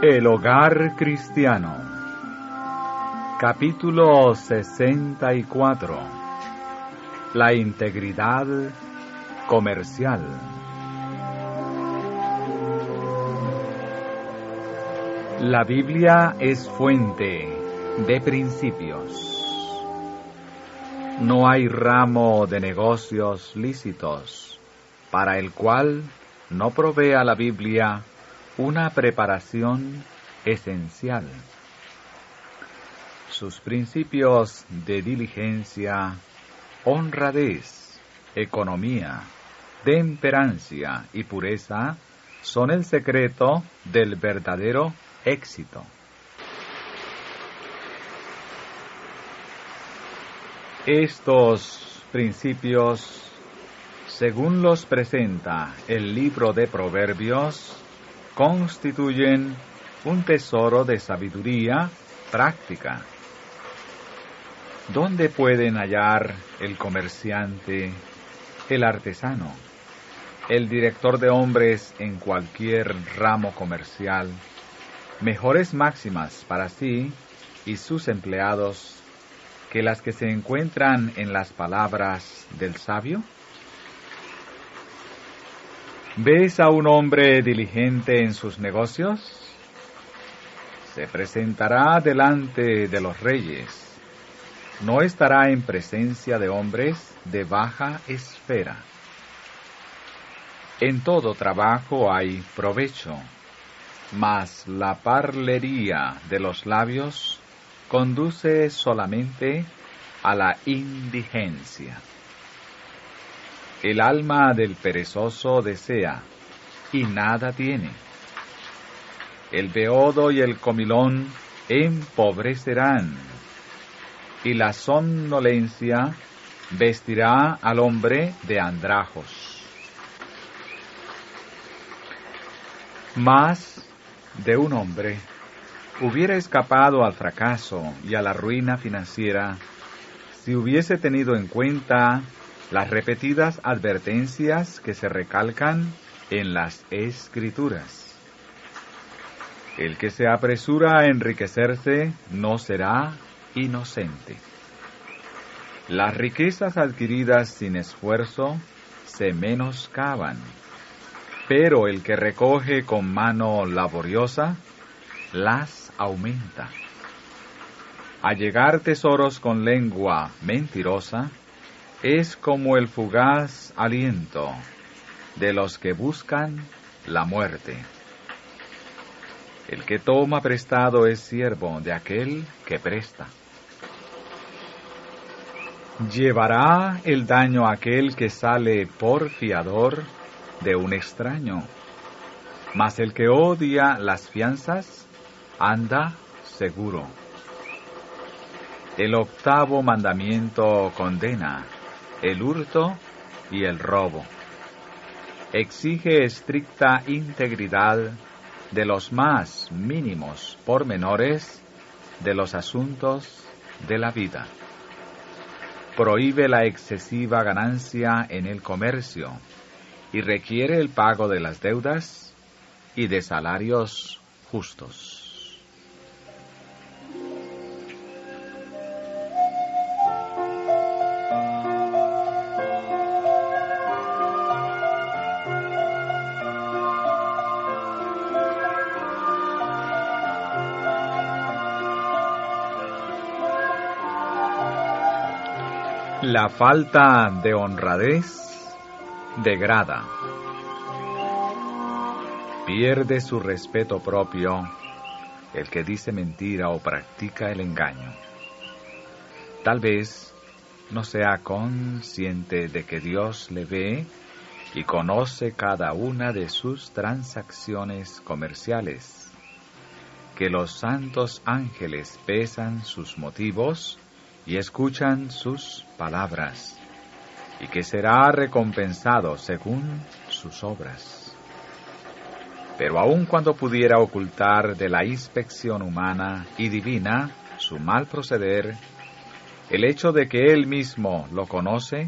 El hogar cristiano. Capítulo 64. La integridad comercial. La Biblia es fuente de principios. No hay ramo de negocios lícitos para el cual no provea la Biblia una preparación esencial. Sus principios de diligencia, honradez, economía, temperancia y pureza son el secreto del verdadero éxito. Estos principios, según los presenta el libro de Proverbios, constituyen un tesoro de sabiduría práctica. ¿Dónde pueden hallar el comerciante, el artesano, el director de hombres en cualquier ramo comercial mejores máximas para sí y sus empleados que las que se encuentran en las palabras del sabio? ¿Ves a un hombre diligente en sus negocios? Se presentará delante de los reyes. No estará en presencia de hombres de baja esfera. En todo trabajo hay provecho, mas la parlería de los labios conduce solamente a la indigencia. El alma del perezoso desea, y nada tiene. El beodo y el comilón empobrecerán, y la somnolencia vestirá al hombre de andrajos. Más de un hombre hubiera escapado al fracaso y a la ruina financiera si hubiese tenido en cuenta las repetidas advertencias que se recalcan en las Escrituras. El que se apresura a enriquecerse no será inocente. Las riquezas adquiridas sin esfuerzo se menoscaban, pero el que recoge con mano laboriosa las aumenta. Allegar tesoros con lengua mentirosa es como el fugaz aliento de los que buscan la muerte. El que toma prestado es siervo de aquel que presta. Llevará el daño aquel que sale por fiador de un extraño, mas el que odia las fianzas anda seguro. El octavo mandamiento condena el hurto y el robo. Exige estricta integridad de los más mínimos pormenores de los asuntos de la vida. Prohíbe la excesiva ganancia en el comercio y requiere el pago de las deudas y de salarios justos. La falta de honradez degrada. Pierde su respeto propio el que dice mentira o practica el engaño. Tal vez no sea consciente de que Dios le ve y conoce cada una de sus transacciones comerciales, que los santos ángeles pesan sus motivos y escuchan sus palabras, y que será recompensado según sus obras. Pero aun cuando pudiera ocultar de la inspección humana y divina su mal proceder, el hecho de que él mismo lo conoce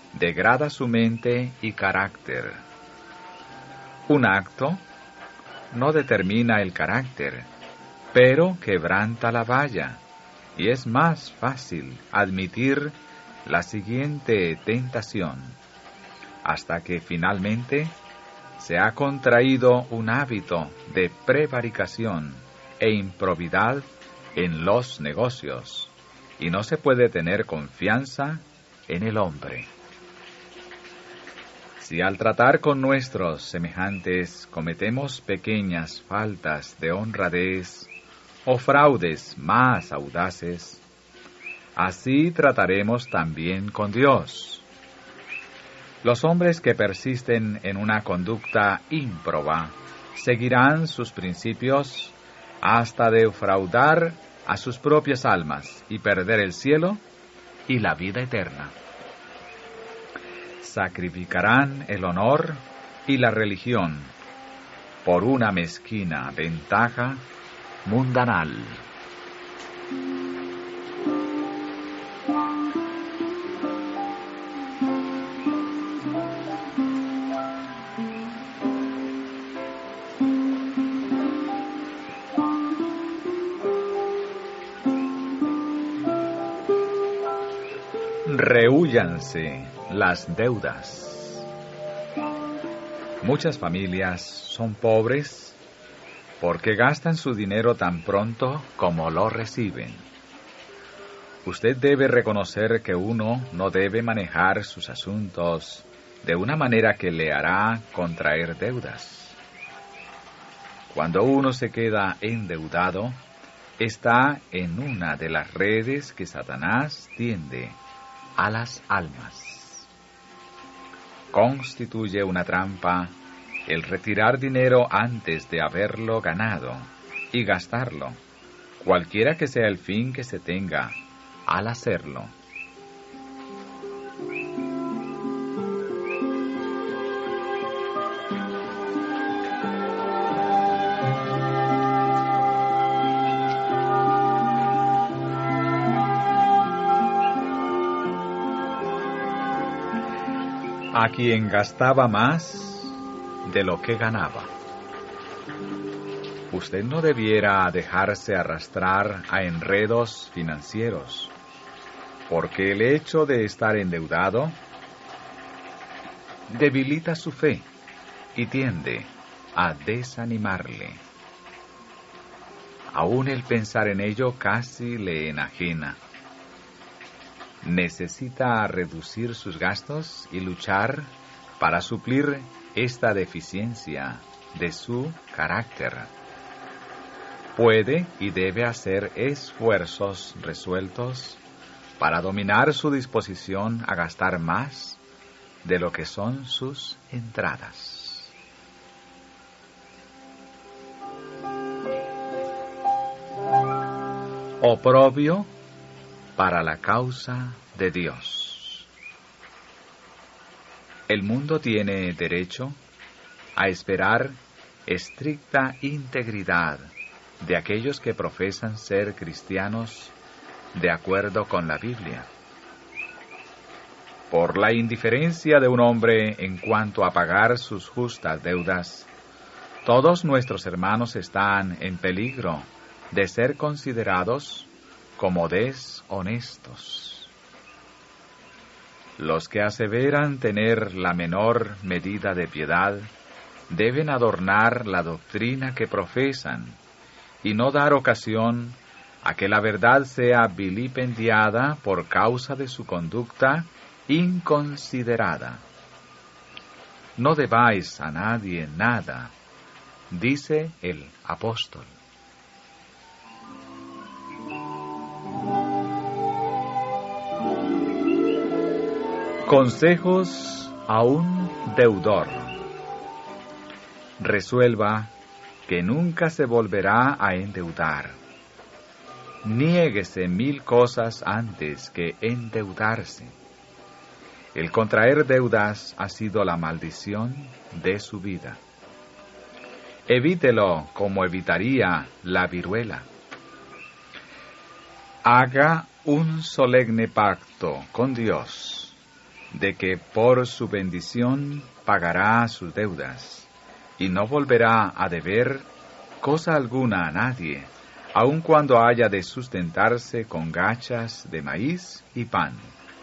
degrada su mente y carácter. Un acto no determina el carácter, pero quebranta la valla, y es más fácil admitir la siguiente tentación, hasta que finalmente se ha contraído un hábito de prevaricación e improbidad en los negocios, y no se puede tener confianza en el hombre. Si al tratar con nuestros semejantes cometemos pequeñas faltas de honradez o fraudes más audaces, así trataremos también con Dios. Los hombres que persisten en una conducta ímproba seguirán sus principios hasta defraudar a sus propias almas y perder el cielo y la vida eterna. Sacrificarán el honor y la religión por una mezquina ventaja mundanal. Rehúyanse las deudas. Muchas familias son pobres porque gastan su dinero tan pronto como lo reciben. Usted debe reconocer que uno no debe manejar sus asuntos de una manera que le hará contraer deudas. Cuando uno se queda endeudado, está en una de las redes que Satanás tiende a las almas. Constituye una trampa el retirar dinero antes de haberlo ganado y gastarlo, cualquiera que sea el fin que se tenga al hacerlo. A quien gastaba más de lo que ganaba. Usted no debiera dejarse arrastrar a enredos financieros, porque el hecho de estar endeudado debilita su fe y tiende a desanimarle. Aún el pensar en ello casi le enajena. Necesita reducir sus gastos y luchar para suplir esta deficiencia de su carácter. Puede y debe hacer esfuerzos resueltos para dominar su disposición a gastar más de lo que son sus entradas. Oprobio para la causa de Dios. El mundo tiene derecho a esperar estricta integridad de aquellos que profesan ser cristianos de acuerdo con la Biblia. Por la indiferencia de un hombre en cuanto a pagar sus justas deudas, todos nuestros hermanos están en peligro de ser considerados como deshonestos. Los que aseveran tener la menor medida de piedad deben adornar la doctrina que profesan y no dar ocasión a que la verdad sea vilipendiada por causa de su conducta inconsiderada. No debáis a nadie nada, dice el apóstol. Consejos a un deudor. Resuelva que nunca se volverá a endeudar. Niéguese 1000 cosas antes que endeudarse. El contraer deudas ha sido la maldición de su vida. Evítelo como evitaría la viruela. Haga un solemne pacto con Dios de que por su bendición pagará sus deudas y no volverá a deber cosa alguna a nadie, aun cuando haya de sustentarse con gachas de maíz y pan.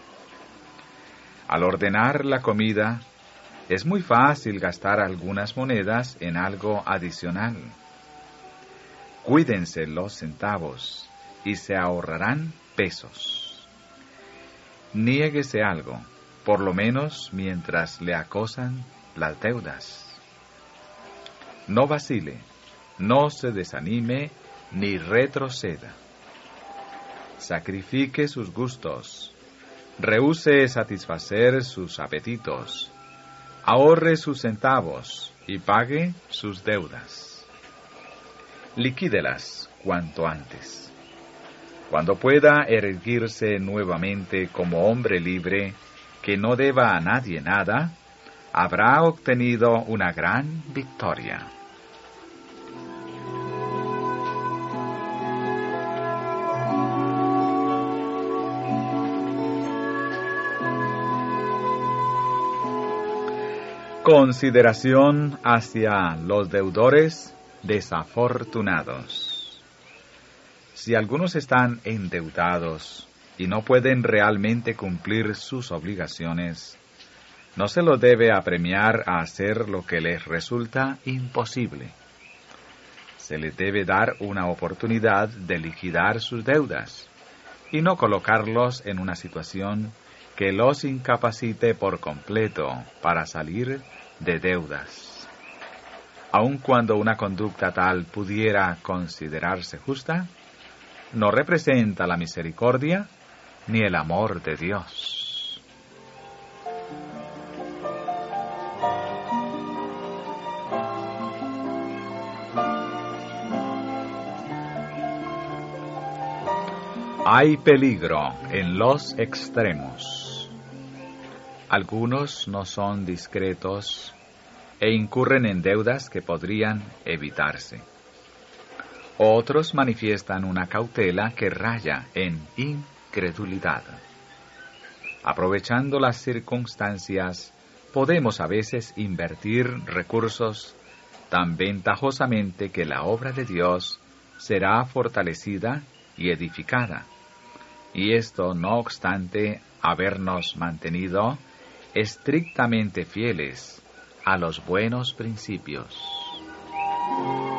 Al ordenar la comida, es muy fácil gastar algunas monedas en algo adicional. Cuídense los centavos y se ahorrarán pesos. Niéguese algo, por lo menos mientras le acosan las deudas. No vacile, no se desanime ni retroceda. Sacrifique sus gustos, rehúse satisfacer sus apetitos, ahorre sus centavos y pague sus deudas. Liquídelas cuanto antes. Cuando pueda erguirse nuevamente como hombre libre, que no deba a nadie nada, habrá obtenido una gran victoria. Consideración hacia los deudores desafortunados. Si algunos están endeudados y no pueden realmente cumplir sus obligaciones, no se los debe apremiar a hacer lo que les resulta imposible. Se les debe dar una oportunidad de liquidar sus deudas y no colocarlos en una situación que los incapacite por completo para salir de deudas. Aun cuando una conducta tal pudiera considerarse justa, no representa la misericordia ni el amor de Dios. Hay peligro en los extremos. Algunos no son discretos e incurren en deudas que podrían evitarse. Otros manifiestan una cautela que raya en incredulidad. Aprovechando las circunstancias, podemos a veces invertir recursos tan ventajosamente que la obra de Dios será fortalecida y edificada. Y esto no obstante habernos mantenido estrictamente fieles a los buenos principios.